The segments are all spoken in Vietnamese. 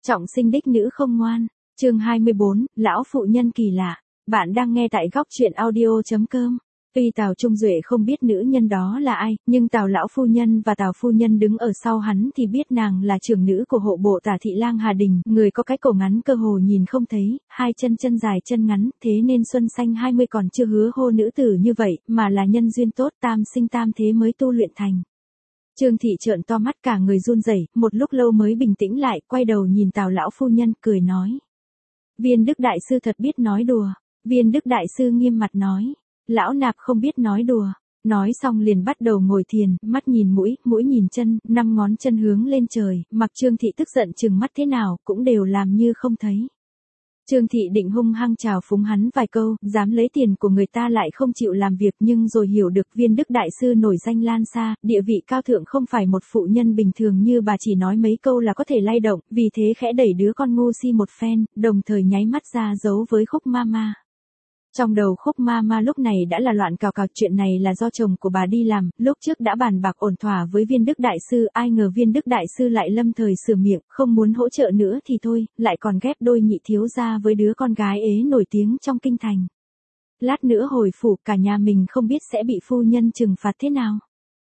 Trọng sinh đích nữ không ngoan. Chương 24, lão phụ nhân kỳ lạ. Bạn đang nghe tại góc truyện audio.com. Tuy Tào Trung Duệ không biết nữ nhân đó là ai, nhưng Tào lão phu nhân và Tào phu nhân đứng ở sau hắn thì biết nàng là trưởng nữ của hộ bộ Tả thị lang Hà Đình, người có cái cổ ngắn cơ hồ nhìn không thấy, hai chân dài chân ngắn, thế nên xuân xanh 20 còn chưa hứa hô nữ tử như vậy, mà là nhân duyên tốt tam sinh tam thế mới tu luyện thành. Trương thị trợn to mắt cả người run rẩy, một lúc lâu mới bình tĩnh lại, quay đầu nhìn Tào lão phu nhân, cười nói: Viên Đức đại sư thật biết nói đùa. Viên Đức đại sư nghiêm mặt nói: Lão nạp không biết nói đùa. Nói xong liền bắt đầu ngồi thiền, mắt nhìn mũi, mũi nhìn chân, 5 ngón chân hướng lên trời, mặc Trương thị tức giận chừng mắt thế nào, cũng đều làm như không thấy. Trương thị định hung hăng chào phúng hắn vài câu, dám lấy tiền của người ta lại không chịu làm việc, nhưng rồi hiểu được Viên Đức đại sư nổi danh lan xa, địa vị cao thượng không phải một phụ nhân bình thường như bà chỉ nói mấy câu là có thể lay động, vì thế khẽ đẩy đứa con ngu si một phen, đồng thời nháy mắt ra dấu với Khúc Mama. Trong đầu Khúc Mama lúc này đã là loạn cào cào, chuyện này là do chồng của bà đi làm, lúc trước đã bàn bạc ổn thỏa với Viên Đức đại sư, ai ngờ Viên Đức đại sư lại lâm thời sửa miệng, không muốn hỗ trợ nữa thì thôi, lại còn ghép đôi nhị thiếu gia với đứa con gái ế nổi tiếng trong kinh thành. Lát nữa hồi phủ cả nhà mình không biết sẽ bị phu nhân trừng phạt thế nào.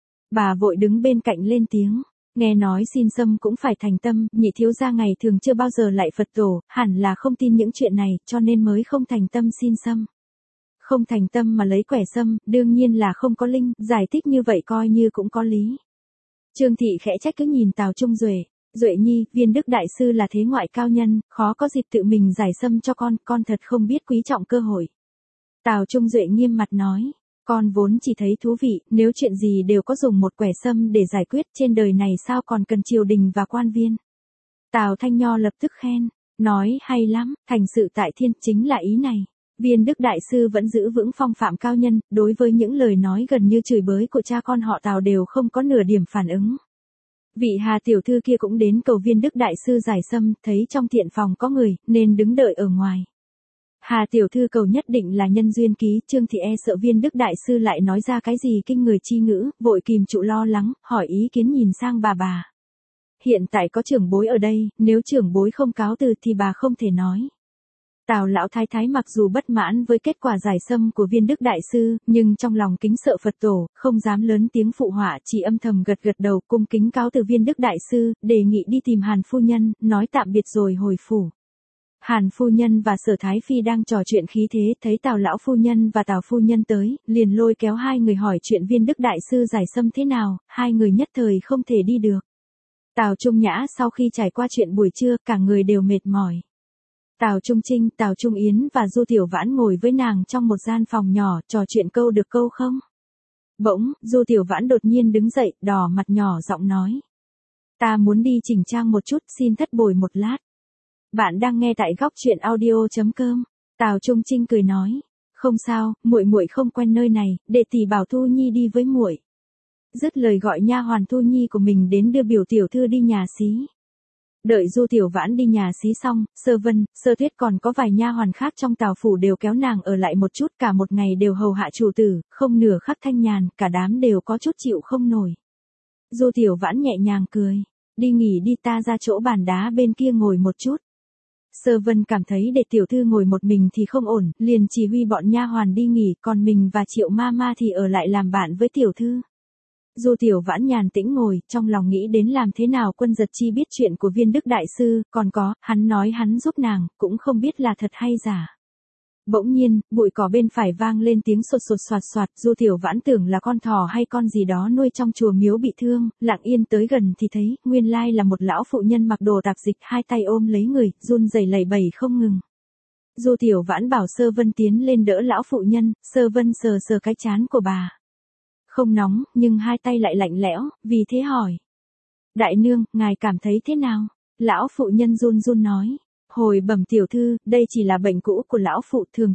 Bà vội đứng bên cạnh lên tiếng: Nghe nói xin xâm cũng phải thành tâm, nhị thiếu gia ngày thường chưa bao giờ lại Phật tổ, hẳn là không tin những chuyện này, cho nên mới không thành tâm xin xâm. Không thành tâm mà lấy quẻ xâm, đương nhiên là không có linh, giải thích như vậy coi như cũng có lý. Trương thị khẽ trách cứ nhìn Tào Trung Duệ: Duệ nhi, Viên Đức đại sư là thế ngoại cao nhân, khó có dịp tự mình giải xâm cho con thật không biết quý trọng cơ hội. Tào Trung Duệ nghiêm mặt nói: Con vốn chỉ thấy thú vị, nếu chuyện gì đều có dùng một quẻ xâm để giải quyết, trên đời này sao còn cần triều đình và quan viên. Tào Thanh Nho lập tức khen, nói hay lắm, thành sự tại thiên, chính là ý này. Viên Đức đại sư vẫn giữ vững phong phạm cao nhân, đối với những lời nói gần như chửi bới của cha con họ Tào đều không có nửa điểm phản ứng. Vị Hà tiểu thư kia cũng đến cầu Viên Đức đại sư giải xâm, thấy trong thiện phòng có người, nên đứng đợi ở ngoài. Hà tiểu thư cầu nhất định là nhân duyên ký, Trương thị e sợ Viên Đức đại sư lại nói ra cái gì kinh người chi ngữ, vội kìm trụ lo lắng, hỏi ý kiến nhìn sang bà. Hiện tại có trưởng bối ở đây, nếu trưởng bối không cáo từ thì bà không thể nói. Tào lão thái thái mặc dù bất mãn với kết quả giải xâm của Viên Đức đại sư, nhưng trong lòng kính sợ Phật tổ, không dám lớn tiếng phụ họa, chỉ âm thầm gật đầu cung kính cáo từ Viên Đức đại sư, đề nghị đi tìm Hàn phu nhân, nói tạm biệt rồi hồi phủ. Hàn phu nhân và Sở Thái Phi đang trò chuyện khí thế, thấy Tào lão phu nhân và Tào phu nhân tới, liền lôi kéo hai người hỏi chuyện Viên Đức đại sư giải xâm thế nào, hai người nhất thời không thể đi được. Tào Trung Nhã sau khi trải qua chuyện buổi trưa, cả người đều mệt mỏi. Tào Trung Trinh, Tào Trung Yến và Du Tiểu Vãn ngồi với nàng trong một gian phòng nhỏ, trò chuyện câu được câu không. Bỗng, Du Tiểu Vãn đột nhiên đứng dậy, đỏ mặt nhỏ giọng nói: Ta muốn đi chỉnh trang một chút, xin thất bồi một lát. Bạn đang nghe tại góc truyện audio.com. Tào Trung Trinh cười nói: Không sao, muội không quen nơi này, để tỷ bảo Thu Nhi đi với muội. Dứt lời gọi nha hoàn Thu Nhi của mình đến đưa biểu tiểu thư đi nhà xí. Đợi Du Tiểu Vãn đi nhà xí xong, Sơ Vân, Sơ Tuyết còn có vài nha hoàn khác trong Tào phủ đều kéo nàng ở lại một chút, cả một ngày đều hầu hạ chủ tử, không nửa khắc thanh nhàn, cả đám đều có chút chịu không nổi. Du Tiểu Vãn nhẹ nhàng cười: Đi nghỉ đi, ta ra chỗ bàn đá bên kia ngồi một chút. Sơ Vân cảm thấy để tiểu thư ngồi một mình thì không ổn, liền chỉ huy bọn nha hoàn đi nghỉ, còn mình và Triệu Mama thì ở lại làm bạn với tiểu thư. Du Tiểu Vãn nhàn tĩnh ngồi, trong lòng nghĩ đến làm thế nào Quân Giật Chi biết chuyện của Viên Đức đại sư, còn có, hắn nói hắn giúp nàng, cũng không biết là thật hay giả. Bỗng nhiên, bụi cỏ bên phải vang lên tiếng sột soạt soạt, Du Tiểu Vãn tưởng là con thỏ hay con gì đó nuôi trong chùa miếu bị thương, lặng yên tới gần thì thấy, nguyên lai là một lão phụ nhân mặc đồ tạp dịch, hai tay ôm lấy người, run rẩy lẩy bẩy không ngừng. Du Tiểu Vãn bảo Sơ Vân tiến lên đỡ lão phụ nhân, Sơ Vân sờ cái trán của bà. Không nóng, nhưng hai tay lại lạnh lẽo, vì thế hỏi: Đại nương, ngài cảm thấy thế nào? Lão phụ nhân run nói: Hồi bẩm tiểu thư, đây chỉ là bệnh cũ của lão phụ, thường.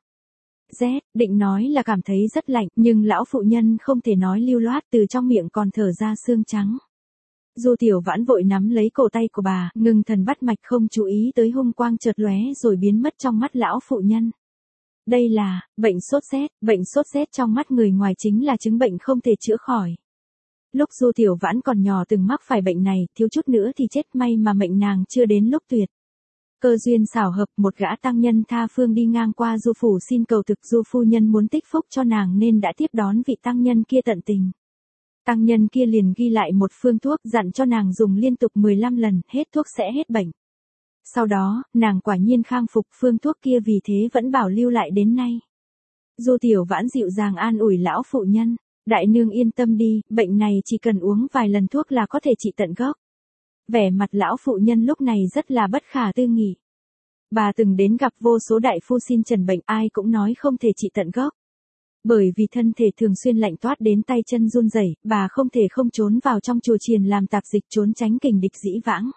Rét, định nói là cảm thấy rất lạnh, nhưng lão phụ nhân không thể nói lưu loát, từ trong miệng còn thở ra xương trắng. Du Tiểu Vãn vội nắm lấy cổ tay của bà, ngừng thần bắt mạch không chú ý tới hung quang chợt lóe rồi biến mất trong mắt lão phụ nhân. Đây là bệnh sốt rét trong mắt người ngoài chính là chứng bệnh không thể chữa khỏi. lúc Du Tiểu Vãn còn nhỏ từng mắc phải bệnh này, thiếu chút nữa thì chết, may mà mệnh nàng chưa đến lúc tuyệt. Cơ duyên xảo hợp, một gã tăng nhân tha phương đi ngang qua Du phủ xin cầu thực, Du phu nhân muốn tích phúc cho nàng nên đã tiếp đón vị tăng nhân kia tận tình. Tăng nhân kia liền ghi lại một phương thuốc, dặn cho nàng dùng liên tục 15 lần, hết thuốc sẽ hết bệnh. Sau đó, nàng quả nhiên khang phục, phương thuốc kia vì thế vẫn bảo lưu lại đến nay. Du Tiểu Vãn dịu dàng an ủi lão phụ nhân, đại nương yên tâm đi, bệnh này chỉ cần uống vài lần thuốc là có thể trị tận gốc. Vẻ mặt lão phụ nhân lúc này rất là bất khả tư nghị. Bà từng đến gặp vô số đại phu xin trần bệnh, ai cũng nói không thể trị tận gốc. Bởi vì thân thể thường xuyên lạnh toát đến tay chân run rẩy, bà không thể không trốn vào trong chùa chiền làm tạp dịch trốn tránh kình địch dĩ vãng.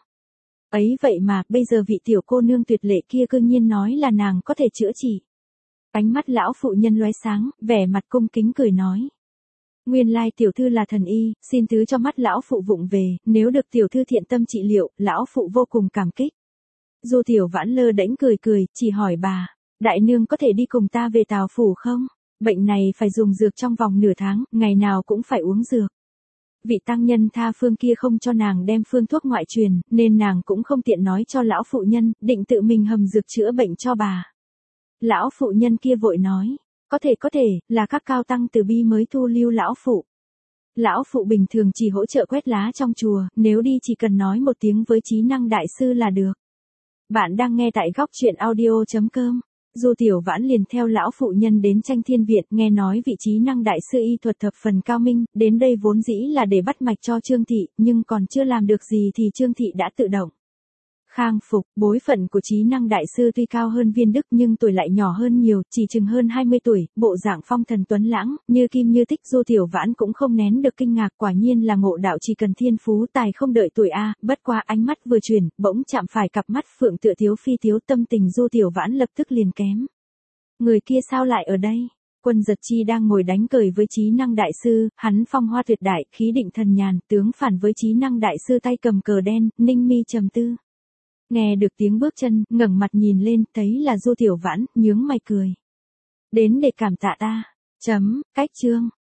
Ấy vậy mà, bây giờ vị tiểu cô nương tuyệt lệ kia cư nhiên nói là nàng có thể chữa trị. Ánh mắt lão phụ nhân lóe sáng, vẻ mặt cung kính cười nói. Nguyên lai tiểu thư là thần y, xin thứ cho mắt lão phụ vụng về, nếu được tiểu thư thiện tâm trị liệu, lão phụ vô cùng cảm kích. Du Tiểu Vãn lơ đễnh cười cười, chỉ hỏi bà, đại nương có thể đi cùng ta về Tào phủ không? Bệnh này phải dùng dược trong vòng nửa tháng, ngày nào cũng phải uống dược. Vị tăng nhân tha phương kia không cho nàng đem phương thuốc ngoại truyền, nên nàng cũng không tiện nói cho lão phụ nhân, định tự mình hầm dược chữa bệnh cho bà. Lão phụ nhân kia vội nói, có thể, là các cao tăng từ bi mới thu lưu lão phụ. Lão phụ bình thường chỉ hỗ trợ quét lá trong chùa, nếu đi chỉ cần nói một tiếng với trí năng đại sư là được. Bạn đang nghe tại góc truyện audio.com. Du Tiểu Vãn liền theo lão phụ nhân đến Tranh Thiên Viện, nghe nói vị trí năng đại sư y thuật thập phần cao minh, đến đây vốn dĩ là để bắt mạch cho Trương Thị, nhưng còn chưa làm được gì thì Trương Thị đã tự động khang phục. Bối phận của trí năng đại sư tuy cao hơn Viên Đức nhưng tuổi lại nhỏ hơn nhiều, chỉ chừng hơn 20 tuổi, bộ dạng phong thần tuấn lãng, như kim như tích. Du Tiểu Vãn cũng không nén được kinh ngạc, quả nhiên là ngộ đạo chỉ cần thiên phú tài không đợi tuổi a. Bất qua ánh mắt vừa chuyển, bỗng chạm phải cặp mắt phượng tựa thiếu phi thiếu, tâm tình Du Tiểu Vãn lập tức liền kém. Người kia sao lại ở đây? Quân Giật Chi đang ngồi đánh cờ với trí năng đại sư, hắn phong hoa tuyệt đại, khí định thần nhàn, tướng phản với trí năng đại sư tay cầm cờ đen, ninh mi trầm tư. Nghe được tiếng bước chân, ngẩng mặt nhìn lên, thấy là Du Tiểu Vãn, nhướng mày cười. Đến để cảm tạ ta. Cách chương.